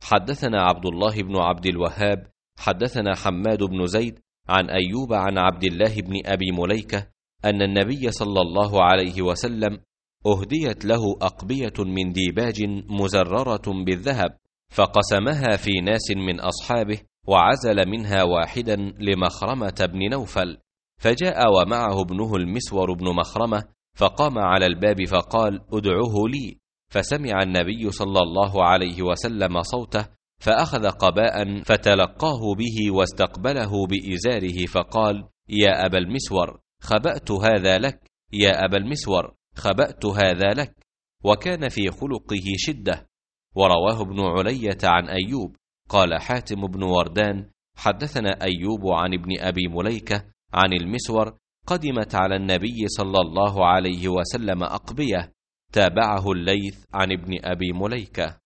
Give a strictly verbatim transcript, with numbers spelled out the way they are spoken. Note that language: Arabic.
حدثنا عبد الله بن عبد الوهاب حدثنا حماد بن زيد عن أيوب عن عبد الله بن أبي مليكة أن النبي صلى الله عليه وسلم أهديت له أقبية من ديباج مزررة بالذهب، فقسمها في ناس من أصحابه، وعزل منها واحدا لمخرمة بن نوفل، فجاء ومعه ابنه المسور بن مخرمة، فقام على الباب فقال: ادعوه لي. فسمع النبي صلى الله عليه وسلم صوته، فأخذ قباء فتلقاه به واستقبله بإزاره، فقال: يا أبا المسور خبأت هذا لك، يا أبا المسور خبأت هذا لك. وكان في خلقه شدة. ورواه ابن علية عن أيوب. قال حاتم بن وردان: حدثنا أيوب عن ابن أبي مليكة عن المسور: قدمت على النبي صلى الله عليه وسلم أقبية. تابعه الليث عن ابن أبي مليكة.